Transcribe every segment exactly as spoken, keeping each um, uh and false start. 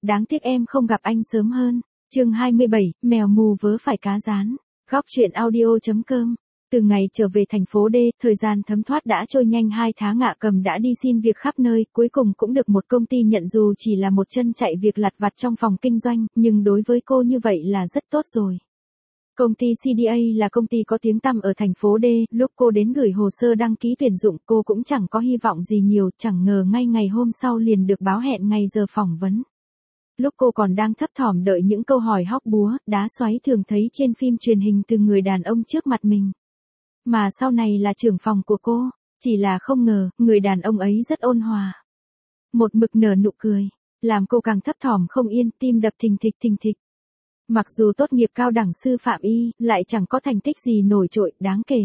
đáng tiếc em không gặp anh sớm hơn. Chương hai mươi bảy, mèo mù vớ phải cá rán. Góc truyện audio.com. Từ ngày trở về thành phố D, thời gian thấm thoát đã trôi nhanh hai tháng. Hạ Cầm đã đi xin việc khắp nơi, cuối cùng cũng được một công ty nhận dù chỉ là một chân chạy việc lặt vặt trong phòng kinh doanh, nhưng đối với cô như vậy là rất tốt rồi. Công ty xê đê a là công ty có tiếng tăm ở thành phố D, lúc cô đến gửi hồ sơ đăng ký tuyển dụng cô cũng chẳng có hy vọng gì nhiều, chẳng ngờ ngay ngày hôm sau liền được báo hẹn ngày giờ phỏng vấn. Lúc cô còn đang thấp thỏm đợi những câu hỏi hóc búa, đá xoáy thường thấy trên phim truyền hình từ người đàn ông trước mặt mình. Mà sau này là trưởng phòng của cô, chỉ là không ngờ, người đàn ông ấy rất ôn hòa. Một mực nở nụ cười, làm cô càng thấp thỏm không yên, tim đập thình thịch thình thịch. Mặc dù tốt nghiệp cao đẳng sư phạm y, lại chẳng có thành tích gì nổi trội, đáng kể.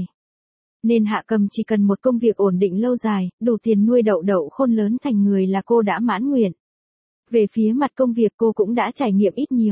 Nên Hạ Cầm chỉ cần một công việc ổn định lâu dài, đủ tiền nuôi đậu đậu khôn lớn thành người là cô đã mãn nguyện. Về phía mặt công việc cô cũng đã trải nghiệm ít nhiều.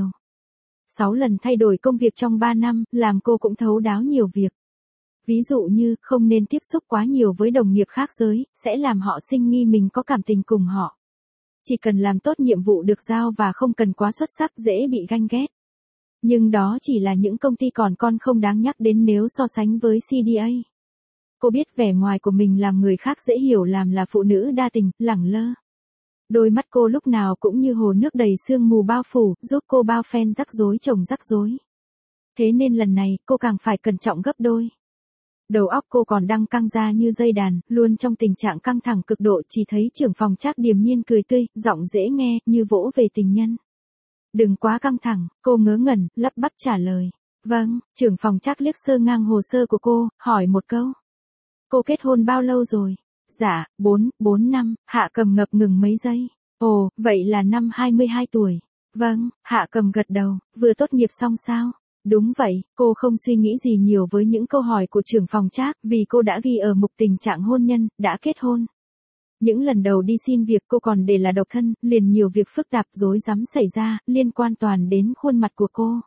Sáu lần thay đổi công việc trong ba năm, làm cô cũng thấu đáo nhiều việc. Ví dụ như, không nên tiếp xúc quá nhiều với đồng nghiệp khác giới, sẽ làm họ sinh nghi mình có cảm tình cùng họ. Chỉ cần làm tốt nhiệm vụ được giao và không cần quá xuất sắc dễ bị ganh ghét. Nhưng đó chỉ là những công ty còn con không đáng nhắc đến nếu so sánh với xê đê a. Cô biết vẻ ngoài của mình làm người khác dễ hiểu làm là phụ nữ đa tình, lẳng lơ. Đôi mắt cô lúc nào cũng như hồ nước đầy sương mù bao phủ, giúp cô bao phen rắc rối chồng rắc rối. Thế nên lần này, cô càng phải cẩn trọng gấp đôi. Đầu óc cô còn đang căng ra như dây đàn, luôn trong tình trạng căng thẳng cực độ, chỉ thấy trưởng phòng Trác điềm nhiên cười tươi, giọng dễ nghe, như vỗ về tình nhân. Đừng quá căng thẳng, cô ngớ ngẩn, lắp bắp trả lời. Vâng, trưởng phòng Trác liếc sơ ngang hồ sơ của cô, hỏi một câu. Cô kết hôn bao lâu rồi? Dạ, bốn, bốn năm, Hạ Cầm ngập ngừng mấy giây. Ồ, vậy là năm hai mươi hai tuổi. Vâng, Hạ Cầm gật đầu, vừa tốt nghiệp xong sao? Đúng vậy, cô không suy nghĩ gì nhiều với những câu hỏi của trưởng phòng Trác, vì cô đã ghi ở mục tình trạng hôn nhân, đã kết hôn. Những lần đầu đi xin việc cô còn để là độc thân, liền nhiều việc phức tạp rối rắm xảy ra, liên quan toàn đến khuôn mặt của cô.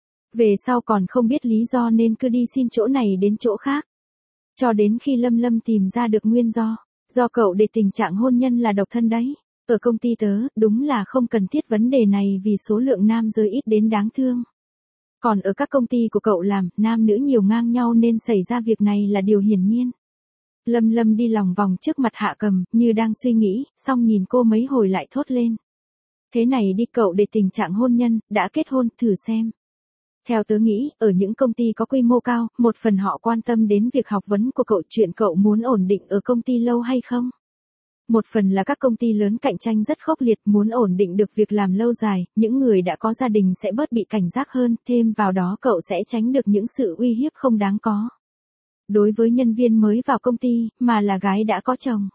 Về sau còn không biết lý do nên cứ đi xin chỗ này đến chỗ khác. Cho đến khi Lâm Lâm tìm ra được nguyên do, do cậu để tình trạng hôn nhân là độc thân đấy. Ở công ty tớ, đúng là không cần thiết vấn đề này vì số lượng nam giới ít đến đáng thương. Còn ở các công ty của cậu làm, nam nữ nhiều ngang nhau nên xảy ra việc này là điều hiển nhiên. Lâm Lâm đi lòng vòng trước mặt Hạ Cầm, như đang suy nghĩ, xong nhìn cô mấy hồi lại thốt lên. Thế này đi cậu để tình trạng hôn nhân, đã kết hôn, thử xem. Theo tớ nghĩ, ở những công ty có quy mô cao, một phần họ quan tâm đến việc học vấn của cậu, chuyện cậu muốn ổn định ở công ty lâu hay không. Một phần là các công ty lớn cạnh tranh rất khốc liệt, muốn ổn định được việc làm lâu dài, những người đã có gia đình sẽ bớt bị cảnh giác hơn, thêm vào đó cậu sẽ tránh được những sự uy hiếp không đáng có. Đối với nhân viên mới vào công ty, mà là gái đã có chồng,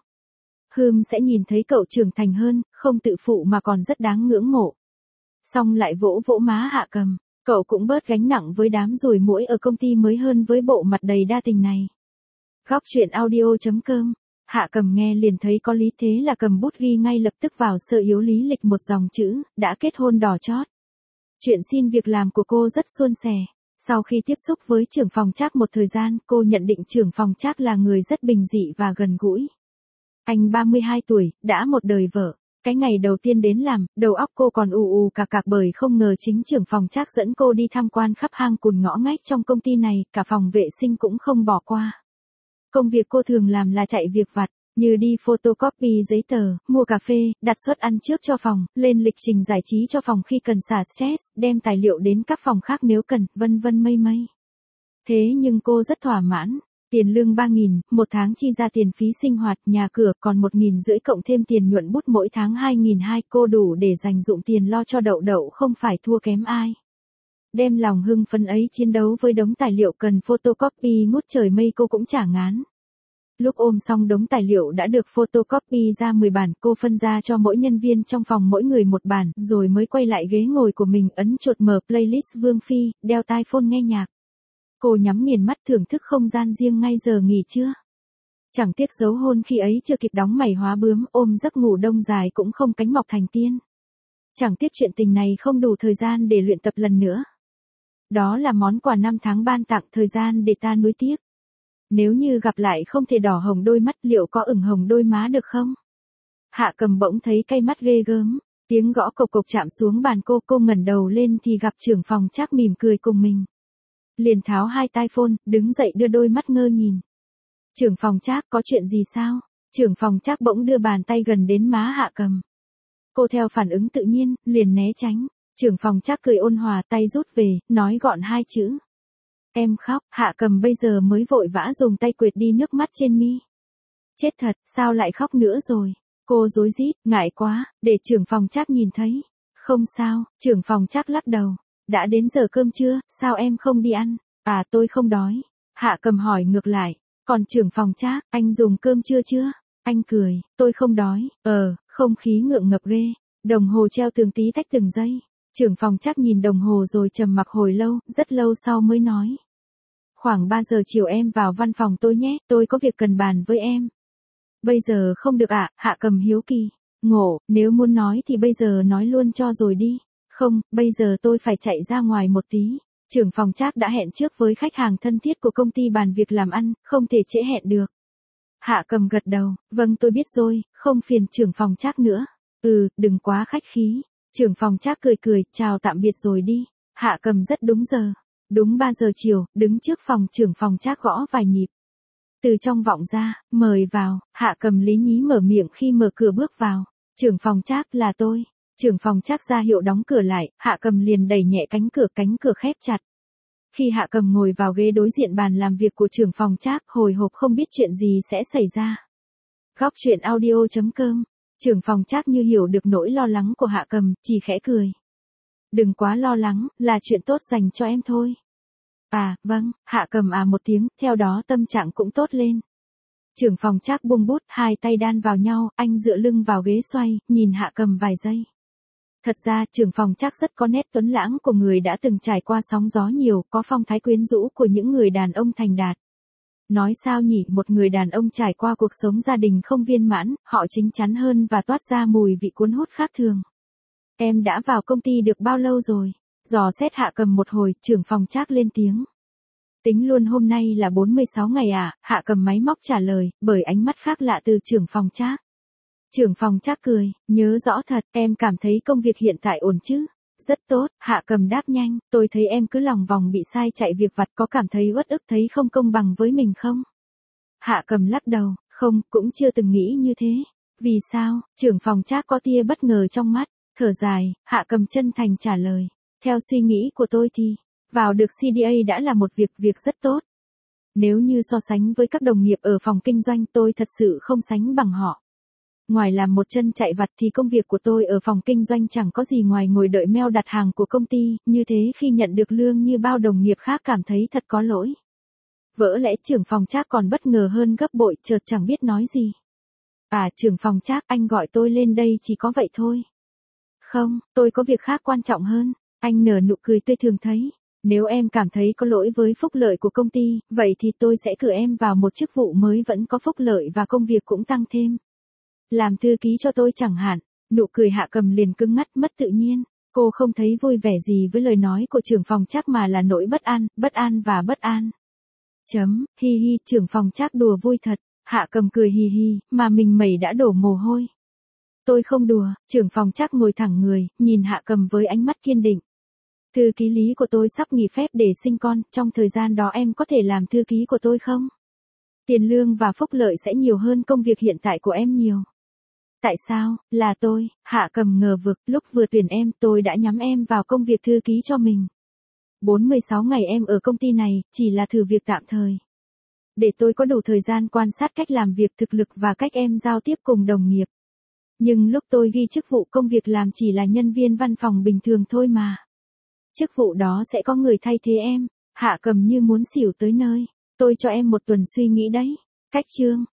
Hừm sẽ nhìn thấy cậu trưởng thành hơn, không tự phụ mà còn rất đáng ngưỡng mộ. Xong lại vỗ vỗ má Hạ Cầm, cậu cũng bớt gánh nặng với đám ruồi muỗi ở công ty mới hơn với bộ mặt đầy đa tình này. Góc truyện audio.com. Hạ Cầm nghe liền thấy có lý, thế là cầm bút ghi ngay lập tức vào sơ yếu lý lịch một dòng chữ, đã kết hôn đỏ chót. Chuyện xin việc làm của cô rất suôn sẻ. Sau khi tiếp xúc với trưởng phòng Trác một thời gian, cô nhận định trưởng phòng Trác là người rất bình dị và gần gũi. Anh ba mươi hai tuổi, đã một đời vợ. Cái ngày đầu tiên đến làm, đầu óc cô còn ù ù cạc cạc bởi không ngờ chính trưởng phòng Trác dẫn cô đi tham quan khắp hang cùn ngõ ngách trong công ty này, cả phòng vệ sinh cũng không bỏ qua. Công việc cô thường làm là chạy việc vặt, như đi photocopy giấy tờ, mua cà phê, đặt suất ăn trước cho phòng, lên lịch trình giải trí cho phòng khi cần xả stress, đem tài liệu đến các phòng khác nếu cần, vân vân mây mây. Thế nhưng cô rất thỏa mãn. Tiền lương ba nghìn, một tháng chi ra tiền phí sinh hoạt, nhà cửa, còn một nghìn rưỡi cộng thêm tiền nhuận bút mỗi tháng hai nghìn hai, cô đủ để dành dụm tiền lo cho đậu đậu không phải thua kém ai. Đem lòng hưng phấn ấy chiến đấu với đống tài liệu cần photocopy ngút trời mây cô cũng chả ngán. Lúc ôm xong đống tài liệu đã được photocopy ra mười bản, cô phân ra cho mỗi nhân viên trong phòng mỗi người một bản, rồi mới quay lại ghế ngồi của mình ấn chuột mở playlist Vương Phi, đeo tai phone nghe nhạc. Cô nhắm nghiền mắt thưởng thức không gian riêng ngay giờ nghỉ trưa. Chẳng tiếc dấu hôn khi ấy chưa kịp đóng mày hóa bướm, ôm giấc ngủ đông dài cũng không cánh mọc thành tiên. Chẳng tiếc chuyện tình này không đủ thời gian để luyện tập lần nữa. Đó là món quà năm tháng ban tặng, thời gian để ta nuối tiếc. Nếu như gặp lại không thể đỏ hồng đôi mắt, liệu có ửng hồng đôi má được không? Hạ Cầm bỗng thấy cay mắt ghê gớm. Tiếng gõ cộc cộc chạm xuống bàn cô, cô ngẩng đầu lên thì gặp trưởng phòng Trác mỉm cười cùng mình. Liền tháo hai tai phone, đứng dậy đưa đôi mắt ngơ nhìn. Trưởng phòng Trác, có chuyện gì sao? Trưởng phòng Trác bỗng đưa bàn tay gần đến má Hạ Cầm. Cô theo phản ứng tự nhiên, liền né tránh. Trưởng phòng Trác cười ôn hòa, tay rút về, nói gọn hai chữ. Em khóc. Hạ Cầm bây giờ mới vội vã dùng tay quệt đi nước mắt trên mi. Chết thật, sao lại khóc nữa rồi? Cô rối rít, ngại quá, để trưởng phòng Trác nhìn thấy. Không sao, trưởng phòng Trác lắc đầu. Đã đến giờ cơm trưa, sao em không đi ăn? À, tôi không đói. Hạ Cầm hỏi ngược lại. Còn trưởng phòng Trác, anh dùng cơm trưa chưa? Anh cười, tôi không đói. Ờ, không khí ngượng ngập ghê. Đồng hồ treo từng tí tách từng giây. Trưởng phòng Trác nhìn đồng hồ rồi trầm mặc hồi lâu, rất lâu sau mới nói. Khoảng ba giờ chiều em vào văn phòng tôi nhé, tôi có việc cần bàn với em. Bây giờ không được ạ, à? Hạ Cầm hiếu kỳ. Ngộ, nếu muốn nói thì bây giờ nói luôn cho rồi đi. Không, bây giờ tôi phải chạy ra ngoài một tí. Trưởng phòng Trác đã hẹn trước với khách hàng thân thiết của công ty bàn việc làm ăn, không thể trễ hẹn được. Hạ Cầm gật đầu, vâng tôi biết rồi, không phiền trưởng phòng Trác nữa. Ừ, đừng quá khách khí. Trưởng phòng Trác cười cười, chào tạm biệt rồi đi. Hạ Cầm rất đúng giờ. Đúng ba giờ chiều, đứng trước phòng trưởng phòng Trác gõ vài nhịp. Từ trong vọng ra, mời vào, Hạ Cầm lý nhí mở miệng khi mở cửa bước vào. Trưởng phòng Trác là tôi. Trưởng phòng Trác ra hiệu đóng cửa lại, Hạ Cầm liền đẩy nhẹ cánh cửa, cánh cửa khép chặt. Khi Hạ Cầm ngồi vào ghế đối diện bàn làm việc của trưởng phòng Trác, hồi hộp không biết chuyện gì sẽ xảy ra. Góc truyện audio chấm com. Trưởng phòng Trác như hiểu được nỗi lo lắng của Hạ Cầm, chỉ khẽ cười. Đừng quá lo lắng, là chuyện tốt dành cho em thôi. À, vâng, Hạ Cầm à một tiếng, theo đó tâm trạng cũng tốt lên. Trưởng phòng Trác buông bút, hai tay đan vào nhau, anh dựa lưng vào ghế xoay, nhìn Hạ Cầm vài giây. Thật ra, trưởng phòng Trác rất có nét tuấn lãng của người đã từng trải qua sóng gió nhiều, có phong thái quyến rũ của những người đàn ông thành đạt. Nói sao nhỉ, một người đàn ông trải qua cuộc sống gia đình không viên mãn, họ chín chắn hơn và toát ra mùi vị cuốn hút khác thường. Em đã vào công ty được bao lâu rồi? Dò xét Hạ Cầm một hồi, trưởng phòng Trác lên tiếng. Tính luôn hôm nay là bốn mươi sáu ngày à, Hạ Cầm máy móc trả lời, bởi ánh mắt khác lạ từ trưởng phòng Trác. Trưởng phòng Trác cười, nhớ rõ thật, em cảm thấy công việc hiện tại ổn chứ? Rất tốt, Hạ Cầm đáp nhanh, tôi thấy em cứ lòng vòng bị sai chạy việc vặt, có cảm thấy uất ức, thấy không công bằng với mình không? Hạ Cầm lắc đầu, không, cũng chưa từng nghĩ như thế. Vì sao? Trưởng phòng Trác có tia bất ngờ trong mắt, thở dài, Hạ Cầm chân thành trả lời. Theo suy nghĩ của tôi thì, vào được xê đê a đã là một việc, việc rất tốt. Nếu như so sánh với các đồng nghiệp ở phòng kinh doanh, tôi thật sự không sánh bằng họ. Ngoài làm một chân chạy vặt thì công việc của tôi ở phòng kinh doanh chẳng có gì ngoài ngồi đợi mail đặt hàng của công ty, như thế khi nhận được lương như bao đồng nghiệp khác cảm thấy thật có lỗi. Vỡ lẽ trưởng phòng Trác còn bất ngờ hơn gấp bội, chợt chẳng biết nói gì. À, trưởng phòng Trác, anh gọi tôi lên đây chỉ có vậy thôi. Không, tôi có việc khác quan trọng hơn. Anh nở nụ cười tươi thường thấy. Nếu em cảm thấy có lỗi với phúc lợi của công ty, vậy thì tôi sẽ cử em vào một chức vụ mới vẫn có phúc lợi và công việc cũng tăng thêm. Làm thư ký cho tôi chẳng hạn. Nụ cười Hạ Cầm liền cứng ngắt mất tự nhiên. Cô không thấy vui vẻ gì với lời nói của trưởng phòng Trác mà là nỗi bất an, bất an và bất an. Chấm, hi hi, trưởng phòng Trác đùa vui thật. Hạ Cầm cười hi hi, mà mình mẩy đã đổ mồ hôi. Tôi không đùa, trưởng phòng Trác ngồi thẳng người, nhìn Hạ Cầm với ánh mắt kiên định. Thư ký lý của tôi sắp nghỉ phép để sinh con, trong thời gian đó em có thể làm thư ký của tôi không? Tiền lương và phúc lợi sẽ nhiều hơn công việc hiện tại của em nhiều. Tại sao, là tôi, Hạ Cầm ngờ vực, lúc vừa tuyển em tôi đã nhắm em vào công việc thư ký cho mình. bốn mươi sáu ngày em ở công ty này, chỉ là thử việc tạm thời. Để tôi có đủ thời gian quan sát cách làm việc, thực lực và cách em giao tiếp cùng đồng nghiệp. Nhưng lúc tôi ghi chức vụ công việc làm chỉ là nhân viên văn phòng bình thường thôi mà. Chức vụ đó sẽ có người thay thế em. Hạ Cầm như muốn xỉu tới nơi. Tôi cho em một tuần suy nghĩ đấy. Cách chương.